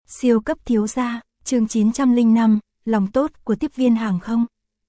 Siêu cấp thiếu gia, chương 905, lòng tốt của tiếp viên hàng không.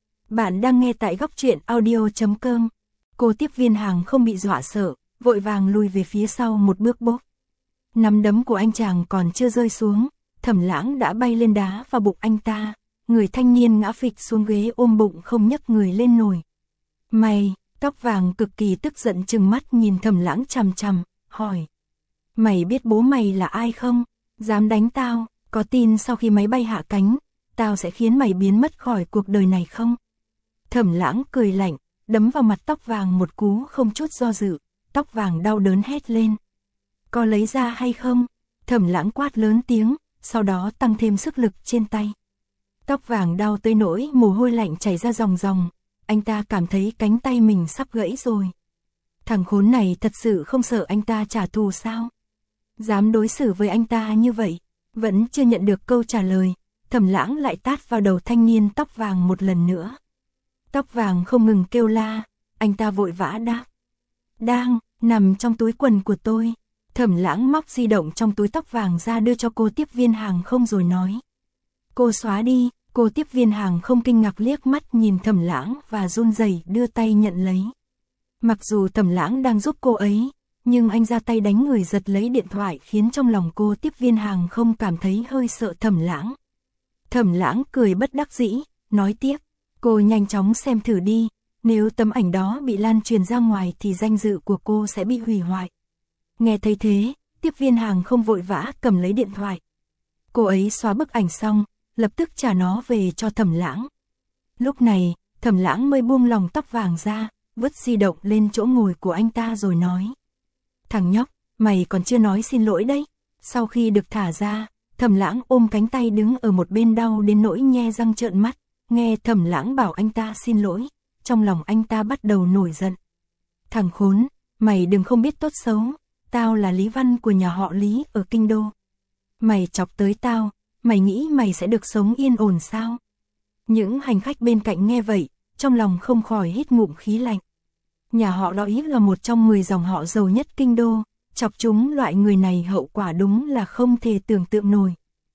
Bạn đang nghe tại góc truyện audio.com. Cô tiếp viên hàng không bị dọa sợ, vội vàng lùi về phía sau một bước bốp. Nắm đấm của anh chàng còn chưa rơi xuống, Thẩm Lãng đã bay lên đá vào bụng anh ta. Người thanh niên ngã phịch xuống ghế ôm bụng không nhấc người lên nổi. Mày, tóc vàng cực kỳ tức giận trừng mắt nhìn Thẩm Lãng chằm chằm, hỏi. Mày biết bố mày là ai không? Dám đánh tao, có tin sau khi máy bay hạ cánh, tao sẽ khiến mày biến mất khỏi cuộc đời này không? Thẩm Lãng cười lạnh, đấm vào mặt tóc vàng một cú không chút do dự, tóc vàng đau đớn hét lên. Có lấy ra hay không? Thẩm Lãng quát lớn tiếng, sau đó tăng thêm sức lực trên tay. Tóc vàng đau tới nỗi mồ hôi lạnh chảy ra ròng ròng, anh ta cảm thấy cánh tay mình sắp gãy rồi. Thằng khốn này thật sự không sợ anh ta trả thù sao? Dám đối xử với anh ta như vậy, vẫn chưa nhận được câu trả lời, Thẩm Lãng lại tát vào đầu thanh niên tóc vàng một lần nữa. Tóc vàng không ngừng kêu la, anh ta vội vã đáp. Đang, nằm trong túi quần của tôi. Thẩm Lãng móc di động trong túi tóc vàng ra đưa cho cô tiếp viên hàng không rồi nói. Cô xóa đi, cô tiếp viên hàng không kinh ngạc liếc mắt nhìn Thẩm Lãng và run rẩy đưa tay nhận lấy. Mặc dù Thẩm Lãng đang giúp cô ấy, nhưng anh ra tay đánh người giật lấy điện thoại khiến trong lòng cô tiếp viên hàng không cảm thấy hơi sợ Thẩm Lãng. Thẩm Lãng cười bất đắc dĩ, nói tiếp, cô nhanh chóng xem thử đi, nếu tấm ảnh đó bị lan truyền ra ngoài thì danh dự của cô sẽ bị hủy hoại. Nghe thấy thế, tiếp viên hàng không vội vã cầm lấy điện thoại. Cô ấy xóa bức ảnh xong, lập tức trả nó về cho Thẩm Lãng. Lúc này, Thẩm Lãng mới buông lòng tóc vàng ra, vứt di động lên chỗ ngồi của anh ta rồi nói. Thằng nhóc, mày còn chưa nói xin lỗi đấy. Sau khi được thả ra, Thẩm Lãng ôm cánh tay đứng ở một bên đau đến nỗi nhe răng trợn mắt, nghe Thẩm Lãng bảo anh ta xin lỗi, trong lòng anh ta bắt đầu nổi giận. Thằng khốn, mày đừng không biết tốt xấu, tao là Lý Văn của nhà họ Lý ở Kinh Đô. Mày chọc tới tao, mày nghĩ mày sẽ được sống yên ổn sao? Những hành khách bên cạnh nghe vậy, trong lòng không khỏi hít ngụm khí lạnh. Nhà họ Lý là một trong 10 dòng họ giàu nhất Kinh Đô, chọc chúng loại người này hậu quả đúng là không thể tưởng tượng nổi.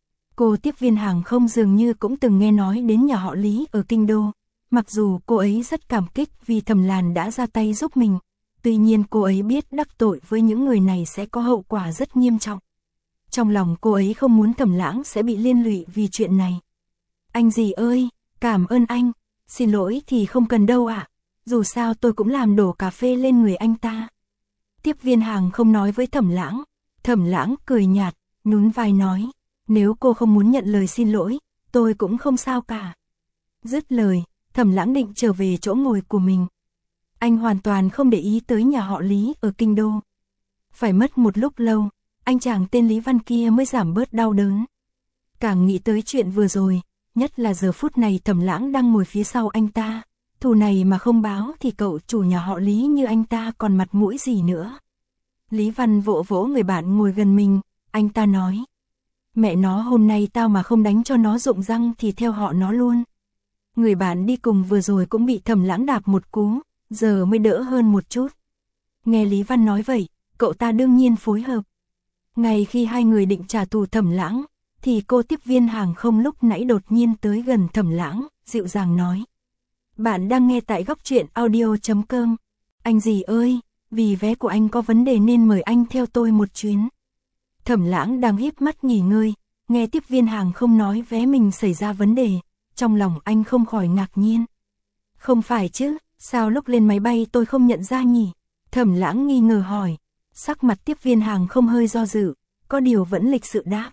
Cô tiếp viên hàng không dường như cũng từng nghe nói đến nhà họ Lý ở Kinh Đô, mặc dù cô ấy rất cảm kích vì Thẩm Làn đã ra tay giúp mình, tuy nhiên cô ấy biết đắc tội với những người này sẽ có hậu quả rất nghiêm trọng. Trong lòng cô ấy không muốn Thẩm Lãng sẽ bị liên lụy vì chuyện này. Anh gì ơi, cảm ơn anh, xin lỗi thì không cần đâu ạ. Dù sao tôi cũng làm đổ cà phê lên người anh ta. Tiếp viên hàng không nói với Thẩm Lãng. Thẩm Lãng cười nhạt, nhún vai nói. Nếu cô không muốn nhận lời xin lỗi, tôi cũng không sao cả. Dứt lời, Thẩm Lãng định trở về chỗ ngồi của mình. Anh hoàn toàn không để ý tới nhà họ Lý ở Kinh Đô. Phải mất một lúc lâu, anh chàng tên Lý Văn kia mới giảm bớt đau đớn. Càng nghĩ tới chuyện vừa rồi, nhất là giờ phút này Thẩm Lãng đang ngồi phía sau anh ta. Thù này mà không báo thì cậu chủ nhà họ Lý như anh ta còn mặt mũi gì nữa. Lý Văn vỗ vỗ người bạn ngồi gần mình, anh ta nói. Mẹ nó hôm nay tao mà không đánh cho nó rụng răng thì theo họ nó luôn. Người bạn đi cùng vừa rồi cũng bị Thẩm Lãng đạp một cú, giờ mới đỡ hơn một chút. Nghe Lý Văn nói vậy, cậu ta đương nhiên phối hợp. Ngay khi hai người định trả thù Thẩm Lãng, thì cô tiếp viên hàng không lúc nãy đột nhiên tới gần Thẩm Lãng, dịu dàng nói. Bạn đang nghe tại góc truyện audio.com. Anh gì ơi, vì vé của anh có vấn đề nên mời anh theo tôi một chuyến. Thẩm Lãng đang híp mắt nghỉ ngơi, nghe tiếp viên hàng không nói vé mình xảy ra vấn đề, trong lòng anh không khỏi ngạc nhiên. Không phải chứ, sao lúc lên máy bay tôi không nhận ra nhỉ? Thẩm Lãng nghi ngờ hỏi, sắc mặt tiếp viên hàng không hơi do dự, có điều vẫn lịch sự đáp.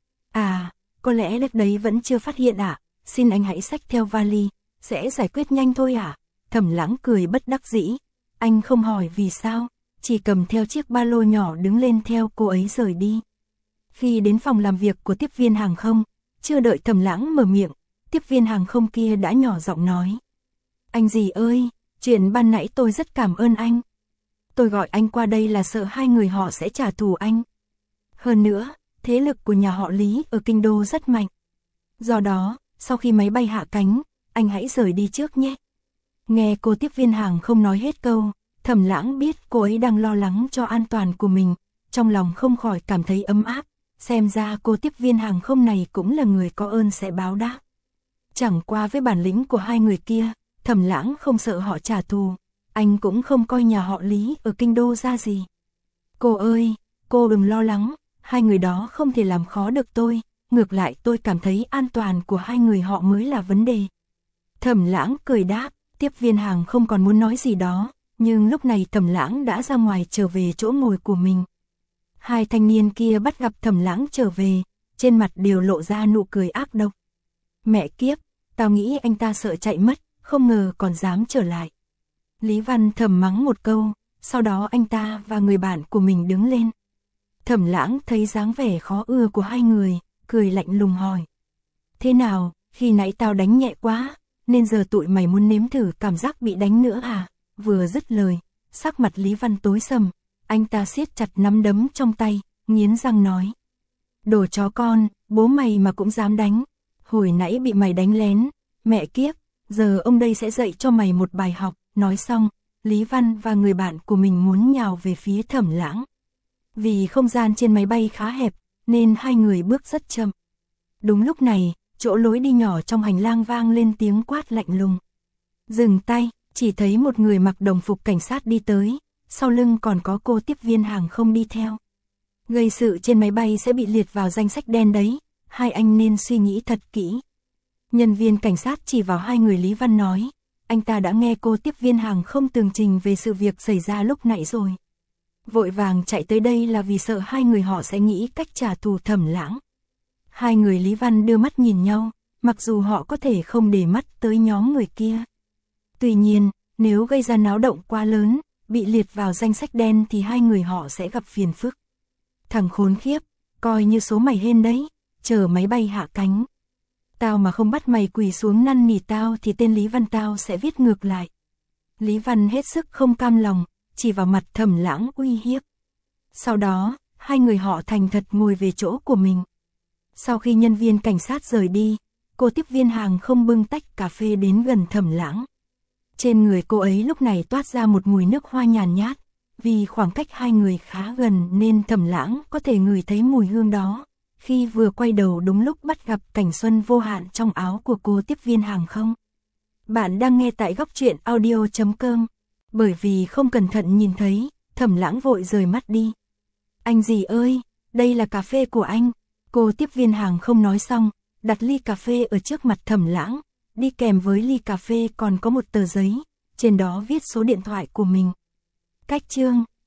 À, có lẽ lúc đấy vẫn chưa phát hiện ạ, xin anh hãy xách theo vali. Sẽ giải quyết nhanh thôi à? Thẩm Lãng cười bất đắc dĩ. Anh không hỏi vì sao, chỉ cầm theo chiếc ba lô nhỏ đứng lên theo cô ấy rời đi. Khi đến phòng làm việc của tiếp viên hàng không, chưa đợi Thẩm Lãng mở miệng, tiếp viên hàng không kia đã nhỏ giọng nói. Anh gì ơi, chuyện ban nãy tôi rất cảm ơn anh. Tôi gọi anh qua đây là sợ hai người họ sẽ trả thù anh. Hơn nữa, thế lực của nhà họ Lý ở Kinh Đô rất mạnh. Do đó, sau khi máy bay hạ cánh, anh hãy rời đi trước nhé. Nghe cô tiếp viên hàng không nói hết câu, Thẩm Lãng biết cô ấy đang lo lắng cho an toàn của mình, trong lòng không khỏi cảm thấy ấm áp, xem ra cô tiếp viên hàng không này cũng là người có ơn sẽ báo đáp. Chẳng qua với bản lĩnh của hai người kia, Thẩm Lãng không sợ họ trả thù, anh cũng không coi nhà họ Lý ở kinh đô ra gì. Cô ơi, cô đừng lo lắng, hai người đó không thể làm khó được tôi, ngược lại tôi cảm thấy an toàn của hai người họ mới là vấn đề. Thẩm Lãng cười đáp, tiếp viên hàng không còn muốn nói gì đó, nhưng lúc này Thẩm Lãng đã ra ngoài trở về chỗ ngồi của mình. Hai thanh niên kia bắt gặp Thẩm Lãng trở về, trên mặt đều lộ ra nụ cười ác độc. Mẹ kiếp, tao nghĩ anh ta sợ chạy mất, không ngờ còn dám trở lại. Lý Văn thầm mắng một câu, sau đó anh ta và người bạn của mình đứng lên. Thẩm Lãng thấy dáng vẻ khó ưa của hai người, cười lạnh lùng hỏi. Thế nào, khi nãy tao đánh nhẹ quá, nên giờ tụi mày muốn nếm thử cảm giác bị đánh nữa à? Vừa dứt lời, sắc mặt Lý Văn tối sầm, anh ta siết chặt nắm đấm trong tay, nghiến răng nói. Đồ chó con, bố mày mà cũng dám đánh, hồi nãy bị mày đánh lén, mẹ kiếp, giờ ông đây sẽ dạy cho mày một bài học. Nói xong, Lý Văn và người bạn của mình muốn nhào về phía Thẩm Lãng. Vì không gian trên máy bay khá hẹp, nên hai người bước rất chậm. Đúng lúc này, chỗ lối đi nhỏ trong hành lang vang lên tiếng quát lạnh lùng. Dừng tay, chỉ thấy một người mặc đồng phục cảnh sát đi tới, sau lưng còn có cô tiếp viên hàng không đi theo. Gây sự trên máy bay sẽ bị liệt vào danh sách đen đấy, hai anh nên suy nghĩ thật kỹ. Nhân viên cảnh sát chỉ vào hai người Lý Văn nói, anh ta đã nghe cô tiếp viên hàng không tường trình về sự việc xảy ra lúc nãy rồi. Vội vàng chạy tới đây là vì sợ hai người họ sẽ nghĩ cách trả thù Thẩm Lãng. Hai người Lý Văn đưa mắt nhìn nhau, mặc dù họ có thể không để mắt tới nhóm người kia. Tuy nhiên, nếu gây ra náo động quá lớn, bị liệt vào danh sách đen thì hai người họ sẽ gặp phiền phức. Thằng khốn khiếp, coi như số mày hên đấy, chờ máy bay hạ cánh. Tao mà không bắt mày quỳ xuống năn nỉ tao thì tên Lý Văn tao sẽ viết ngược lại. Lý Văn hết sức không cam lòng, chỉ vào mặt Thẩm Lãng uy hiếp. Sau đó, hai người họ thành thật ngồi về chỗ của mình. Sau khi nhân viên cảnh sát rời đi, cô tiếp viên hàng không bưng tách cà phê đến gần Thẩm Lãng. Trên người cô ấy lúc này toát ra một mùi nước hoa nhàn nhát, vì khoảng cách hai người khá gần nên Thẩm Lãng có thể ngửi thấy mùi hương đó. Khi vừa quay đầu đúng lúc bắt gặp cảnh xuân vô hạn trong áo của cô tiếp viên hàng không. Bạn đang nghe tại góc truyện audio.com. Bởi vì không cẩn thận nhìn thấy, Thẩm Lãng vội rời mắt đi. Anh gì ơi, đây là cà phê của anh. Cô tiếp viên hàng không nói xong, đặt ly cà phê ở trước mặt Thẩm Lãng. Đi kèm với ly cà phê còn có một tờ giấy, trên đó viết số điện thoại của mình. Cách chương